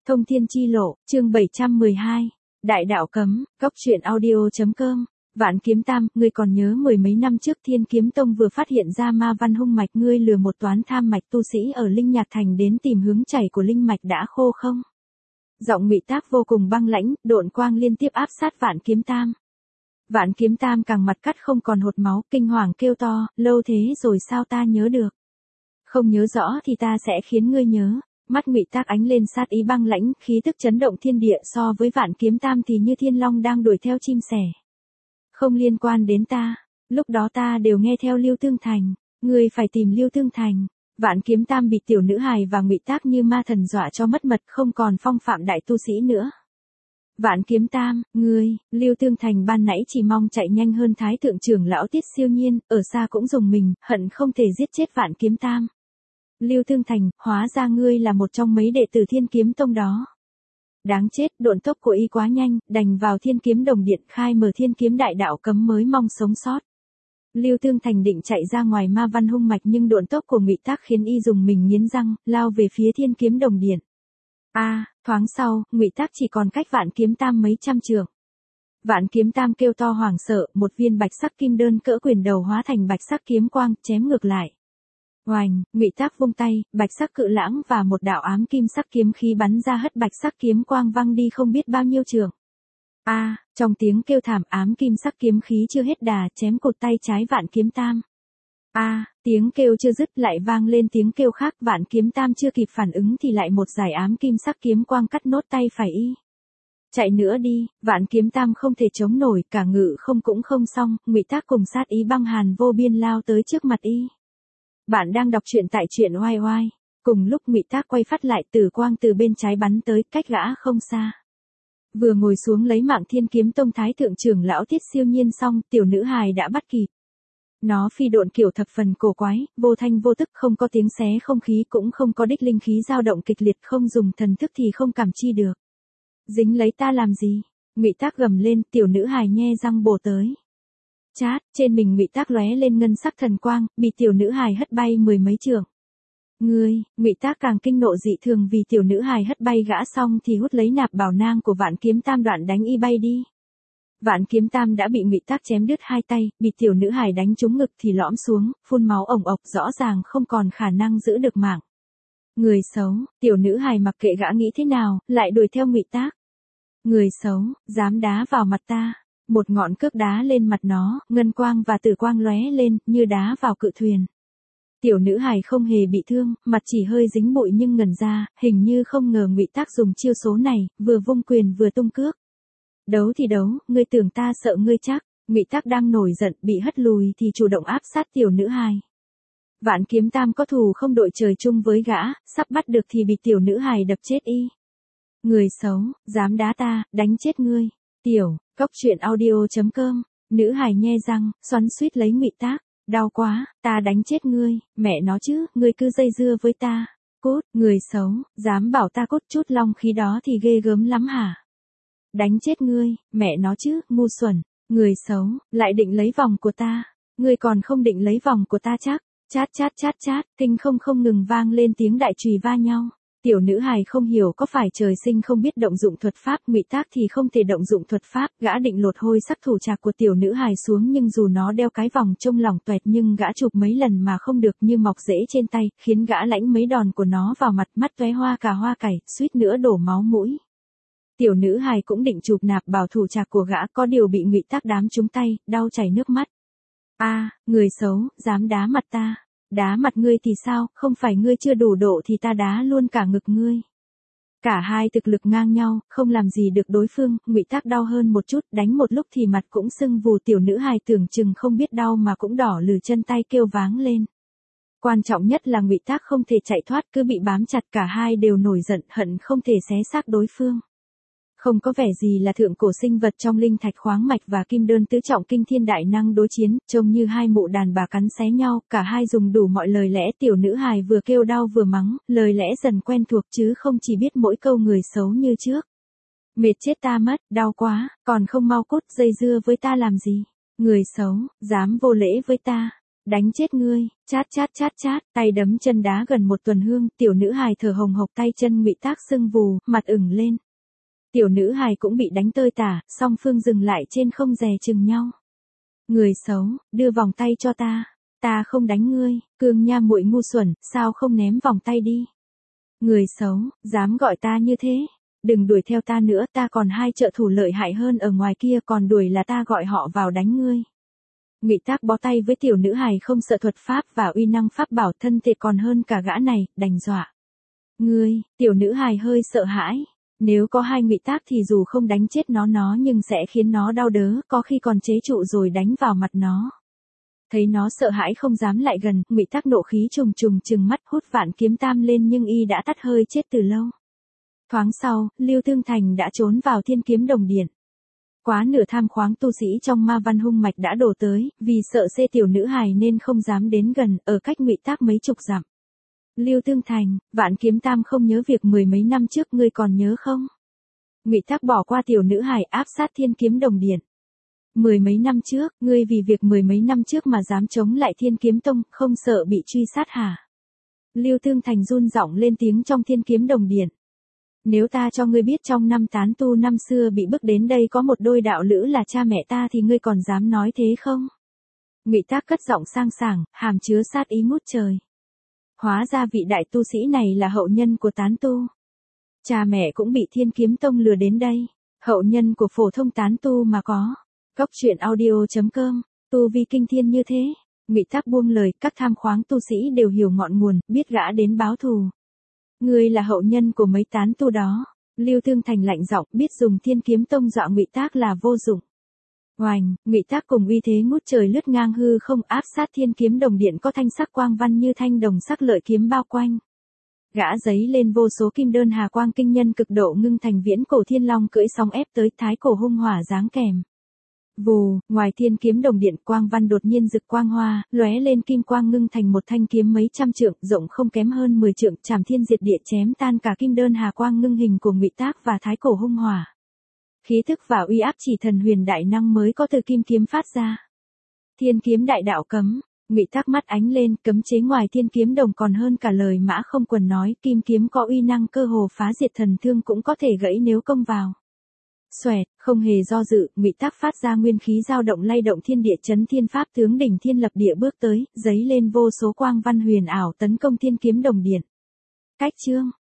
Thông thiên chi lộ, chương 712. Đại đạo cấm, góc truyện audio.com. Vạn Kiếm Tam, ngươi còn nhớ mười mấy năm trước Thiên Kiếm Tông vừa phát hiện ra ma văn hung mạch, ngươi lừa một toán tham mạch tu sĩ ở Linh Nhạc Thành đến tìm hướng chảy của linh mạch đã khô không? Giọng Ngụy Tác vô cùng băng lãnh, độn quang liên tiếp áp sát Vạn Kiếm Tam. Vạn Kiếm Tam càng mặt cắt không còn hột máu, kinh hoàng kêu to, lâu thế rồi sao ta nhớ được? Không nhớ rõ thì ta sẽ khiến ngươi nhớ. Mắt Ngụy Tác ánh lên sát ý băng lãnh, khí tức chấn động thiên địa, so với Vạn Kiếm Tam thì như thiên long đang đuổi theo chim sẻ. Không liên quan đến ta, lúc đó ta đều nghe theo Lưu Tương Thành, ngươi phải tìm Lưu Tương Thành. Vạn Kiếm Tam bị tiểu nữ hài và Ngụy Tác như ma thần dọa cho mất mật, không còn phong phạm đại tu sĩ nữa. Vạn Kiếm Tam, ngươi, Lưu Tương Thành ban nãy chỉ mong chạy nhanh hơn Thái thượng trưởng lão Tiết Siêu Nhiên, ở xa cũng dùng mình, hận không thể giết chết Vạn Kiếm Tam. Lưu Tương Thành, hóa ra ngươi là một trong mấy đệ tử Thiên Kiếm Tông đó. Đáng chết, độn tốc của y quá nhanh, đành vào Thiên Kiếm Đồng Điện khai mở Thiên Kiếm Đại Đạo cấm mới mong sống sót. Lưu Tương Thành định chạy ra ngoài ma văn hung mạch nhưng độn tốc của Ngụy Tác khiến y dùng mình nghiến răng, lao về phía Thiên Kiếm Đồng Điện. Thoáng sau, Ngụy Tác chỉ còn cách Vạn Kiếm Tam mấy trăm trượng. Vạn Kiếm Tam kêu to hoảng sợ, một viên bạch sắc kim đơn cỡ quyền đầu hóa thành bạch sắc kiếm quang, chém ngược lại. Oành, Ngụy Tác vung tay, bạch sắc cự lãng và một đạo ám kim sắc kiếm khí bắn ra hất bạch sắc kiếm quang văng đi không biết bao nhiêu trượng. Trong tiếng kêu thảm, ám kim sắc kiếm khí chưa hết đà, chém cụt tay trái Vạn Kiếm Tam. Tiếng kêu chưa dứt lại vang lên tiếng kêu khác, Vạn Kiếm Tam chưa kịp phản ứng thì lại một dải ám kim sắc kiếm quang cắt nốt tay phải y. Chạy nữa đi, Vạn Kiếm Tam không thể chống nổi, cả ngự không cũng không xong, Ngụy Tác cùng sát ý băng hàn vô biên lao tới trước mặt y. Bạn đang đọc truyện tại truyện oai oai. Cùng lúc Ngụy Tác quay phát lại, tử quang từ bên trái bắn tới, cách gã không xa. Vừa ngồi xuống lấy mạng Thiên Kiếm Tông Thái thượng trưởng lão Tiết Siêu Nhiên xong, tiểu nữ hài đã bắt kịp. Nó phi độn kiểu thập phần cổ quái, vô thanh vô tức, không có tiếng xé không khí, cũng không có đích linh khí dao động kịch liệt, không dùng thần thức thì không cảm chi được. Dính lấy ta làm gì? Ngụy Tác gầm lên, tiểu nữ hài nhe răng bổ tới. Chát, trên mình Ngụy Tác lóe lên ngân sắc thần quang, bị tiểu nữ hài hất bay mười mấy trượng. Ngụy Tác càng kinh nộ dị thường vì tiểu nữ hài hất bay gã xong thì hút lấy nạp bảo nang của Vạn Kiếm Tam đoạn đánh y bay đi. Vạn Kiếm Tam đã bị Ngụy Tác chém đứt hai tay, bị tiểu nữ hài đánh trúng ngực thì lõm xuống, phun máu ồng ộc, rõ ràng không còn khả năng giữ được mạng. Người xấu, tiểu nữ hài mặc kệ gã nghĩ thế nào, lại đuổi theo Ngụy Tác. Người xấu, dám đá vào mặt ta. Một ngọn cước đá lên mặt nó, ngân quang và tử quang lóe lên, như đá vào cự thuyền. Tiểu nữ hài không hề bị thương, mặt chỉ hơi dính bụi nhưng ngẩn ra, hình như không ngờ Ngụy Tác dùng chiêu số này, vừa vung quyền vừa tung cước. Đấu thì đấu, ngươi tưởng ta sợ ngươi chắc? Ngụy Tác đang nổi giận, bị hất lùi thì chủ động áp sát tiểu nữ hài. Vạn Kiếm Tam có thù không đội trời chung với gã, sắp bắt được thì bị tiểu nữ hài đập chết y. Người xấu, dám đá ta, đánh chết ngươi. Góc truyện audio.com. Nữ hài nhe răng, xoắn xuýt lấy Ngụy Tác. Đau quá, ta đánh chết ngươi, mẹ nó chứ, ngươi cứ dây dưa với ta. Cút, người xấu, dám bảo ta cút chút long khí đó thì ghê gớm lắm hả? Đánh chết ngươi, mẹ nó chứ, ngu xuẩn. Người xấu, lại định lấy vòng của ta. Ngươi còn không định lấy vòng của ta chắc. Chát chát chát chát, kinh không ngừng vang lên tiếng đại chùy va nhau. Tiểu nữ hài không hiểu có phải trời sinh không biết động dụng thuật pháp, Ngụy Tác thì không thể động dụng thuật pháp, gã định lột hôi sắc thủ trạc của tiểu nữ hài xuống nhưng dù nó đeo cái vòng trông lỏng toẹt nhưng gã chụp mấy lần mà không được, như mọc rễ trên tay, khiến gã lãnh mấy đòn của nó vào mặt, mắt tóe hoa cà hoa cải, suýt nữa đổ máu mũi. Tiểu nữ hài cũng định chụp nạp bảo thủ trạc của gã, có điều bị Ngụy Tác đám trúng tay, đau chảy nước mắt. Người xấu, dám đá mặt ta. Đá mặt ngươi thì sao, không phải ngươi chưa đủ độ thì ta đá luôn cả ngực ngươi. Cả hai thực lực ngang nhau, không làm gì được đối phương, Ngụy Tác đau hơn một chút, đánh một lúc thì mặt cũng sưng vù, tiểu nữ hài tưởng chừng không biết đau mà cũng đỏ lừ chân tay kêu váng lên. Quan trọng nhất là Ngụy Tác không thể chạy thoát, cứ bị bám chặt, cả hai đều nổi giận, hận không thể xé xác đối phương. Không có vẻ gì là thượng cổ sinh vật trong linh thạch khoáng mạch và kim đơn tứ trọng kinh thiên đại năng đối chiến, trông như hai mụ đàn bà cắn xé nhau, cả hai dùng đủ mọi lời lẽ, tiểu nữ hài vừa kêu đau vừa mắng, lời lẽ dần quen thuộc chứ không chỉ biết mỗi câu người xấu như trước. Mệt chết ta mất, đau quá, còn không mau cút, dây dưa với ta làm gì? Người xấu, dám vô lễ với ta. đánh chết ngươi, chát chát chát chát, tay đấm chân đá gần một tuần hương, tiểu nữ hài thở hồng hộc tay chân Ngụy Tác sưng vù, mặt ửng lên. Tiểu nữ hài cũng bị đánh tơi tả, song phương dừng lại trên không dè chừng nhau. Người xấu, đưa vòng tay cho ta không đánh ngươi, Cương Nha muội ngu xuẩn, sao không ném vòng tay đi. Người xấu, dám gọi ta như thế, đừng đuổi theo ta nữa, ta còn hai trợ thủ lợi hại hơn ở ngoài kia, còn đuổi là ta gọi họ vào đánh ngươi. Ngụy Tác bó tay với tiểu nữ hài không sợ thuật pháp và uy năng pháp bảo, thân thể còn hơn cả gã này, đành dọa. Ngươi, tiểu nữ hài hơi sợ hãi. Nếu có hai Ngụy Tác thì dù không đánh chết nó nhưng sẽ khiến nó đau đớn, có khi còn chế trụ rồi đánh vào mặt nó. Thấy nó sợ hãi không dám lại gần, Ngụy Tác nộ khí trùng trùng trừng mắt hút Vạn Kiếm Tam lên nhưng y đã tắt hơi chết từ lâu. Thoáng sau, Lưu Tương Thành đã trốn vào Thiên Kiếm Đồng Điện. Quá nửa tham khoáng tu sĩ trong Ma Văn Hung Mạch đã đổ tới, vì sợ xê tiểu nữ hài nên không dám đến gần, ở cách Ngụy Tác mấy chục dặm. Lưu Tương Thành, Vạn Kiếm Tam không nhớ việc mười mấy năm trước, ngươi còn nhớ không? Ngụy Tác bỏ qua tiểu nữ hài áp sát Thiên Kiếm Đồng Điện. Mười mấy năm trước, ngươi vì việc mười mấy năm trước mà dám chống lại Thiên Kiếm Tông, không sợ bị truy sát hả? Lưu Tương Thành run giọng lên tiếng trong Thiên Kiếm Đồng Điện. Nếu ta cho ngươi biết trong năm tán tu năm xưa bị bức đến đây có một đôi đạo lữ là cha mẹ ta thì ngươi còn dám nói thế không? Ngụy Tác cất giọng sang sảng, hàm chứa sát ý ngút trời. Hóa ra vị đại tu sĩ này là hậu nhân của tán tu. Cha mẹ cũng bị Thiên Kiếm Tông lừa đến đây. Hậu nhân của phổ thông tán tu mà có. Góc truyện audio.com, tu vi kinh thiên như thế. Ngụy Tác buông lời, các tham khoáng tu sĩ đều hiểu ngọn nguồn, biết gã đến báo thù. Ngươi là hậu nhân của mấy tán tu đó. Lưu Tương Thành lạnh giọng, biết dùng Thiên Kiếm Tông dọa Ngụy Tác là vô dụng. Oành, Ngụy Tác cùng uy thế ngút trời lướt ngang hư không áp sát Thiên Kiếm Đồng Điện có thanh sắc quang văn như thanh đồng sắc lợi kiếm bao quanh. Gã giấy lên vô số kim đơn hà quang kinh nhân cực độ ngưng thành viễn cổ thiên long cưỡi sóng ép tới thái cổ hung hỏa giáng kèm. Vù, ngoài Thiên Kiếm Đồng Điện quang văn đột nhiên rực quang hoa, lóe lên kim quang ngưng thành một thanh kiếm mấy trăm trượng, rộng không kém hơn 10 trượng, chảm thiên diệt địa chém tan cả kim đơn hà quang ngưng hình của Ngụy Tác và thái cổ hung hỏa. Khí thức và uy áp chỉ thần huyền đại năng mới có từ kim kiếm phát ra. Thiên kiếm đại đạo cấm, Ngụy Tác mắt ánh lên, cấm chế ngoài Thiên Kiếm Đồng còn hơn cả lời Mã Không Quần nói, kim kiếm có uy năng cơ hồ phá diệt thần thương cũng có thể gãy nếu công vào. Xoẹt, không hề do dự, Ngụy Tác phát ra nguyên khí dao động lay động thiên địa chấn thiên pháp tướng đỉnh thiên lập địa bước tới, giấy lên vô số quang văn huyền ảo tấn công Thiên Kiếm Đồng Điện. Cách chương